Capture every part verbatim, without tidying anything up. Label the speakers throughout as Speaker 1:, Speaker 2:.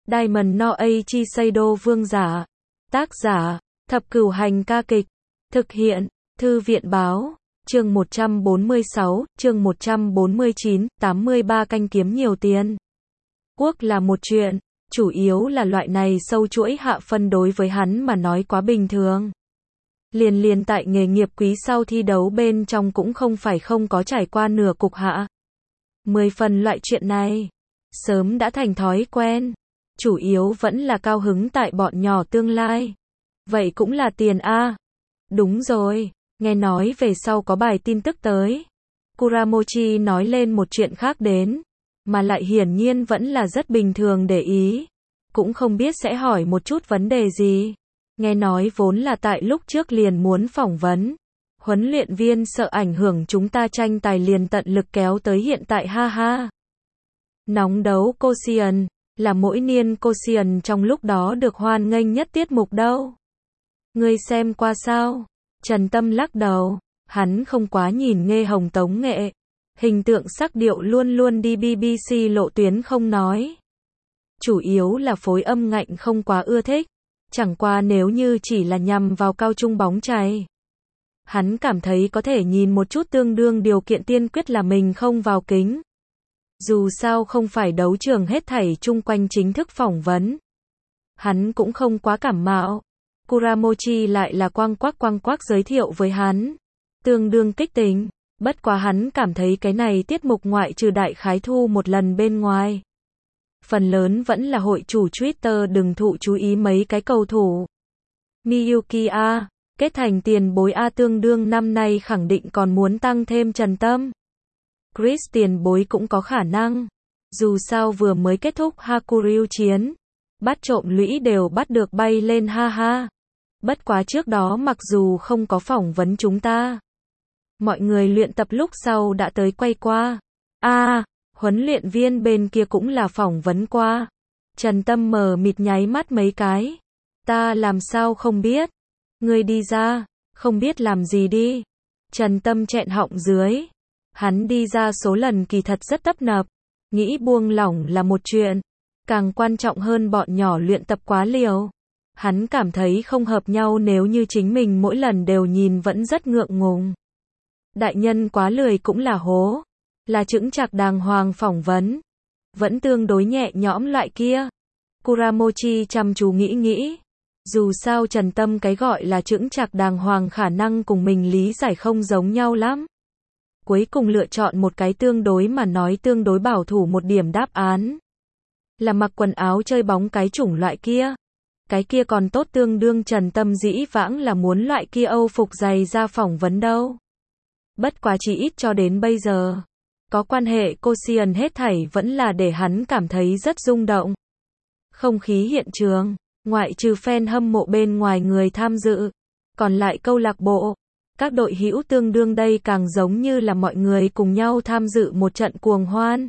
Speaker 1: Diamond no Eiichi Seido Vương giả. Tác giả, Thập Cửu Hành ca kịch. Thực hiện, Thư viện báo. Chương một trăm bốn mươi sáu, chương một trăm bốn mươi chín, tám mươi ba canh kiếm nhiều tiền. Quốc là một chuyện, chủ yếu là loại này sâu chuỗi hạ phân đối với hắn mà nói quá bình thường. Liền liền tại nghề nghiệp quý sau thi đấu bên trong cũng không phải không có trải qua nửa cục hạ. Mười phần loại chuyện này, sớm đã thành thói quen. Chủ yếu vẫn là cao hứng tại bọn nhỏ tương lai. Vậy cũng là tiền a. Đúng rồi, nghe nói về sau có bài tin tức tới. Kuramochi nói lên một chuyện khác đến, mà lại hiển nhiên vẫn là rất bình thường để ý. Cũng không biết sẽ hỏi một chút vấn đề gì. Nghe nói vốn là tại lúc trước liền muốn phỏng vấn. Huấn luyện viên sợ ảnh hưởng chúng ta tranh tài liền tận lực kéo tới hiện tại ha ha. Nóng đấu Koshien, là mỗi niên Koshien trong lúc đó được hoan nghênh nhất tiết mục đâu. Ngươi xem qua sao? Trần Tâm lắc đầu, hắn không quá nhìn nghe hồng tống nghệ. Hình tượng sắc điệu luôn luôn đi bê bê xê lộ tuyến không nói. Chủ yếu là phối âm ngạnh không quá ưa thích. Chẳng qua nếu như chỉ là nhằm vào cao trung bóng chày. Hắn cảm thấy có thể nhìn một chút tương đương điều kiện tiên quyết là mình không vào kính. Dù sao không phải đấu trường hết thảy chung quanh chính thức phỏng vấn. Hắn cũng không quá cảm mạo. Kuramochi lại là quang quắc quang quắc giới thiệu với hắn. Tương đương kích tình. Bất quá hắn cảm thấy cái này tiết mục ngoại trừ đại khái thu một lần bên ngoài. Phần lớn vẫn là hội chủ Twitter đừng thụ chú ý mấy cái cầu thủ. Miyuki A, kết thành tiền bối A tương đương năm nay khẳng định còn muốn tăng thêm Trần Tâm. Chris tiền bối cũng có khả năng. Dù sao vừa mới kết thúc Hakuryu chiến. Bắt trộm lũy đều bắt được bay lên ha ha. Bất quá trước đó mặc dù không có phỏng vấn chúng ta. Mọi người luyện tập lúc sau đã tới quay qua. A, à, huấn luyện viên bên kia cũng là phỏng vấn qua. Trần Tâm mờ mịt nháy mắt mấy cái. Ta làm sao không biết. Ngươi đi ra, không biết làm gì đi. Trần Tâm chẹn họng dưới. Hắn đi ra số lần kỳ thật rất tấp nập. Nghĩ buông lỏng là một chuyện. Càng quan trọng hơn bọn nhỏ luyện tập quá liều. Hắn cảm thấy không hợp nhau nếu như chính mình mỗi lần đều nhìn vẫn rất ngượng ngùng. Đại nhân quá lười cũng là hố. Là chững chạc đàng hoàng phỏng vấn. Vẫn tương đối nhẹ nhõm loại kia. Kuramochi chăm chú nghĩ nghĩ. Dù sao Trần Tâm cái gọi là chững chạc đàng hoàng khả năng cùng mình lý giải không giống nhau lắm. Cuối cùng lựa chọn một cái tương đối mà nói tương đối bảo thủ một điểm đáp án. Là mặc quần áo chơi bóng cái chủng loại kia. Cái kia còn tốt tương đương Trần Tâm dĩ vãng là muốn loại kia Âu phục dày ra phỏng vấn đâu. Bất quá chỉ ít cho đến bây giờ. Có quan hệ Koshien hết thảy vẫn là để hắn cảm thấy rất rung động. Không khí hiện trường, ngoại trừ fan hâm mộ bên ngoài người tham dự. Còn lại câu lạc bộ, các đội hữu tương đương đây càng giống như là mọi người cùng nhau tham dự một trận cuồng hoan.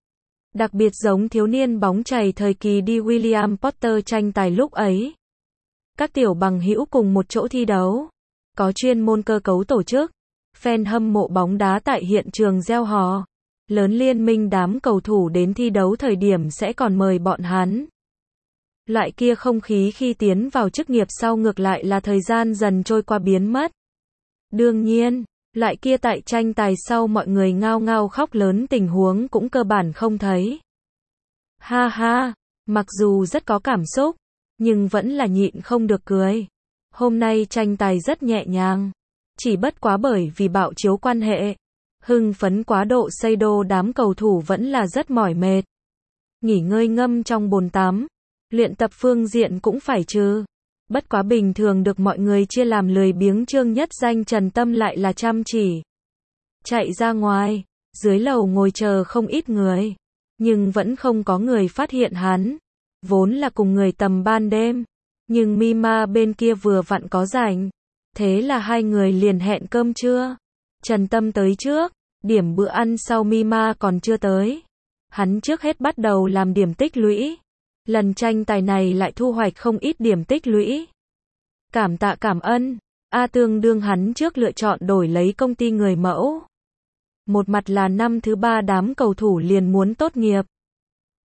Speaker 1: Đặc biệt giống thiếu niên bóng chày thời kỳ đi William Potter tranh tài lúc ấy. Các tiểu bằng hữu cùng một chỗ thi đấu. Có chuyên môn cơ cấu tổ chức. Fan hâm mộ bóng đá tại hiện trường reo hò. Lớn liên minh đám cầu thủ đến thi đấu thời điểm sẽ còn mời bọn hắn. Loại kia không khí khi tiến vào chức nghiệp sau ngược lại là thời gian dần trôi qua biến mất. Đương nhiên, loại kia tại tranh tài sau mọi người ngao ngao khóc lớn tình huống cũng cơ bản không thấy. Ha ha, mặc dù rất có cảm xúc, nhưng vẫn là nhịn không được cười. Hôm nay tranh tài rất nhẹ nhàng. Chỉ bất quá bởi vì bạo chiếu quan hệ. Hưng phấn quá độ Seido đám cầu thủ vẫn là rất mỏi mệt. Nghỉ ngơi ngâm trong bồn tắm. Luyện tập phương diện cũng phải chứ. Bất quá bình thường được mọi người chia làm lười biếng trương nhất danh Trần Tâm lại là chăm chỉ. Chạy ra ngoài, dưới lầu ngồi chờ không ít người. Nhưng vẫn không có người phát hiện hắn. Vốn là cùng người tầm ban đêm. Nhưng Mima bên kia vừa vặn có rảnh. Thế là hai người liền hẹn cơm trưa. Trần Tâm tới trước. Điểm bữa ăn sau Mima còn chưa tới. Hắn trước hết bắt đầu làm điểm tích lũy. Lần tranh tài này lại thu hoạch không ít điểm tích lũy. Cảm tạ cảm ơn. A tương đương hắn trước lựa chọn đổi lấy công ty người mẫu. Một mặt là năm thứ ba đám cầu thủ liền muốn tốt nghiệp.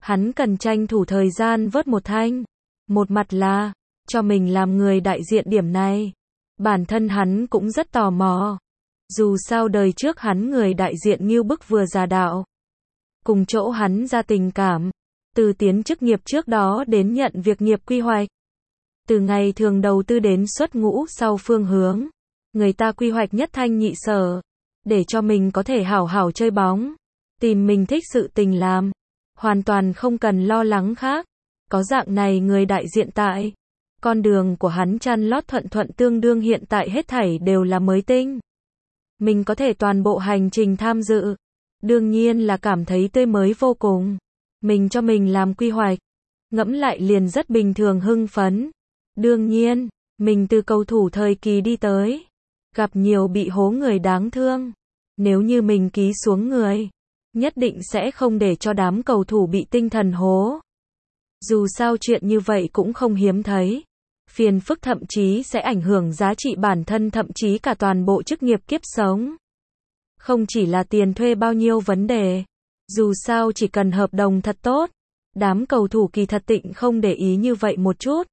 Speaker 1: Hắn cần tranh thủ thời gian vớt một thanh. Một mặt là, cho mình làm người đại diện điểm này. Bản thân hắn cũng rất tò mò. Dù sao đời trước hắn người đại diện Ngưu Bức vừa ra đạo. Cùng chỗ hắn ra tình cảm. Từ tiến chức nghiệp trước đó đến nhận việc nghiệp quy hoạch. Từ ngày thường đầu tư đến xuất ngũ sau phương hướng. Người ta quy hoạch nhất thanh nhị sở. Để cho mình có thể hảo hảo chơi bóng. Tìm mình thích sự tình làm. Hoàn toàn không cần lo lắng khác. Có dạng này người đại diện tại. Con đường của hắn chăn lót thuận thuận tương đương hiện tại hết thảy đều là mới tinh. Mình có thể toàn bộ hành trình tham dự. Đương nhiên là cảm thấy tươi mới vô cùng. Mình cho mình làm quy hoạch. Ngẫm lại liền rất bình thường hưng phấn. Đương nhiên, mình từ cầu thủ thời kỳ đi tới. Gặp nhiều bị hố người đáng thương. Nếu như mình ký xuống người, nhất định sẽ không để cho đám cầu thủ bị tinh thần hố. Dù sao chuyện như vậy cũng không hiếm thấy. Phiền phức thậm chí sẽ ảnh hưởng giá trị bản thân thậm chí cả toàn bộ chức nghiệp kiếp sống. Không chỉ là tiền thuê bao nhiêu vấn đề. Dù sao chỉ cần hợp đồng thật tốt. Đám cầu thủ kỳ thật tịnh không để ý như vậy một chút.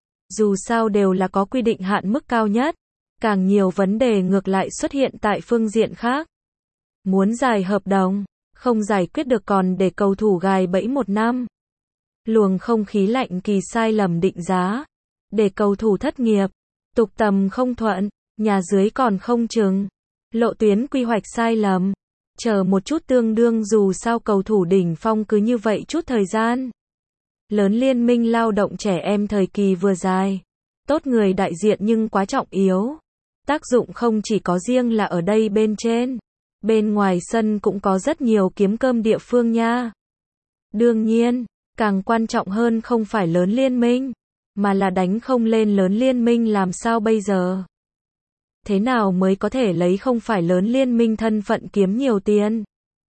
Speaker 1: Dù sao đều là có quy định hạn mức cao nhất. Càng nhiều vấn đề ngược lại xuất hiện tại phương diện khác. Muốn giải hợp đồng, không giải quyết được còn để cầu thủ gài bẫy một năm. Luồng không khí lạnh kỳ sai lầm định giá. Để cầu thủ thất nghiệp. Tục tầm không thuận. Nhà dưới còn không chừng. Lộ tuyến quy hoạch sai lầm. Chờ một chút tương đương dù sao cầu thủ đỉnh phong cứ như vậy chút thời gian. Lớn liên minh lao động trẻ em thời kỳ vừa dài. Tốt người đại diện nhưng quá trọng yếu. Tác dụng không chỉ có riêng là ở đây bên trên. Bên ngoài sân cũng có rất nhiều kiếm cơm địa phương nha. Đương nhiên, càng quan trọng hơn không phải lớn liên minh. Mà là đánh không lên lớn liên minh làm sao bây giờ? Thế nào mới có thể lấy không phải lớn liên minh thân phận kiếm nhiều tiền?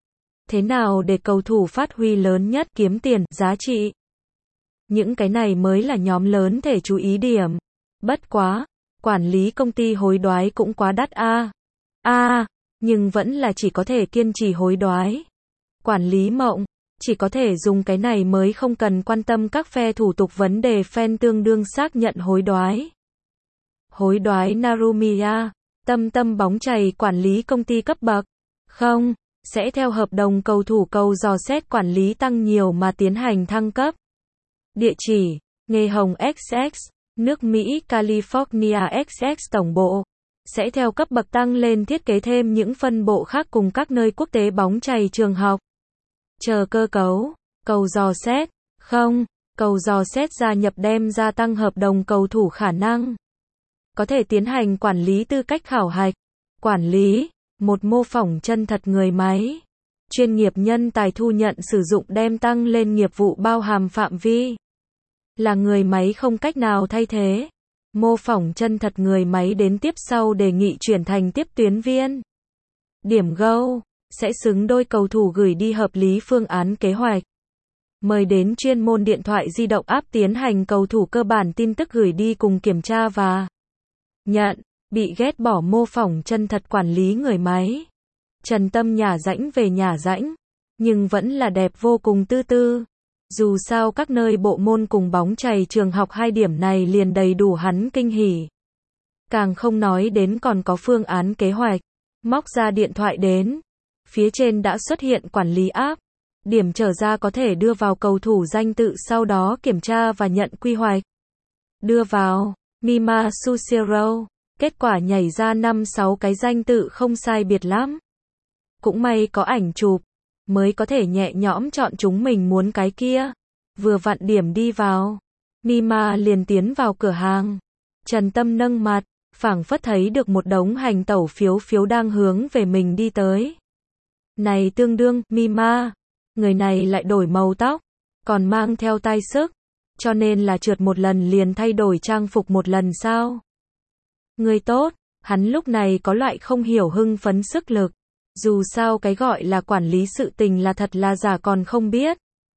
Speaker 1: Thế nào để cầu thủ phát huy lớn nhất kiếm tiền, giá trị? Những cái này mới là nhóm lớn thể chú ý điểm. Bất quá, quản lý công ty hối đoái cũng quá đắt a. A, nhưng vẫn là chỉ có thể kiên trì hối đoái. Quản lý mộng, chỉ có thể dùng cái này mới không cần quan tâm các phe thủ tục vấn đề fan tương đương xác nhận hối đoái. Hối đoái Narumiya, tâm tâm bóng chày quản lý công ty cấp bậc. Không, sẽ theo hợp đồng cầu thủ cầu dò xét quản lý tăng nhiều mà tiến hành thăng cấp. Địa chỉ, Nghề Hồng ích ích, nước Mỹ California ích ích tổng bộ. Sẽ theo cấp bậc tăng lên thiết kế thêm những phân bộ khác cùng các nơi quốc tế bóng chày trường học. Chờ cơ cấu, cầu dò xét. Không, cầu dò xét gia nhập đem gia tăng hợp đồng cầu thủ khả năng. Có thể tiến hành quản lý tư cách khảo hạch. Quản lý, một mô phỏng chân thật người máy. Chuyên nghiệp nhân tài thu nhận sử dụng đem tăng lên nghiệp vụ bao hàm phạm vi. Là người máy không cách nào thay thế. Mô phỏng chân thật người máy đến tiếp sau đề nghị chuyển thành tiếp tuyến viên. Điểm Go, sẽ xứng đôi cầu thủ gửi đi hợp lý phương án kế hoạch. Mời đến chuyên môn điện thoại di động app tiến hành cầu thủ cơ bản tin tức gửi đi cùng kiểm tra và nhận, bị ghét bỏ mô phỏng chân thật quản lý người máy. Trần Tâm nhả rãnh về nhả rãnh, nhưng vẫn là đẹp vô cùng tư tư. Dù sao các nơi bộ môn cùng bóng chày trường học hai điểm này liền đầy đủ hắn kinh hỉ. Càng không nói đến còn có phương án kế hoạch. Móc ra điện thoại đến. Phía trên đã xuất hiện quản lý app. Điểm trở ra có thể đưa vào cầu thủ danh tự sau đó kiểm tra và nhận quy hoạch. Đưa vào, Mima Sushiro. Kết quả nhảy ra năm sáu cái danh tự không sai biệt lắm. Cũng may có ảnh chụp. Mới có thể nhẹ nhõm chọn chúng mình muốn cái kia. Vừa vặn điểm đi vào. Mima liền tiến vào cửa hàng. Trần Tâm nâng mặt, phảng phất thấy được một đống hành tẩu phiếu phiếu đang hướng về mình đi tới. Này tương đương, Mima. Người này lại đổi màu tóc. Còn mang theo tai sức. Cho nên là trượt một lần liền thay đổi trang phục một lần sao? Người tốt, hắn lúc này có loại không hiểu hưng phấn sức lực. Dù sao cái gọi là quản lý sự tình là thật là giả còn không biết.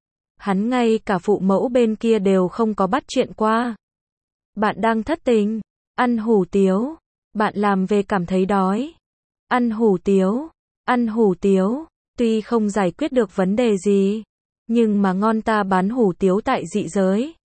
Speaker 1: Hắn ngay cả phụ mẫu bên kia đều không có bắt chuyện qua. Bạn đang thất tình, ăn hủ tiếu, bạn làm về cảm thấy đói. Ăn hủ tiếu, ăn hủ tiếu, tuy không giải quyết được vấn đề gì, Nhưng mà ngon ta bán hủ tiếu tại dị giới.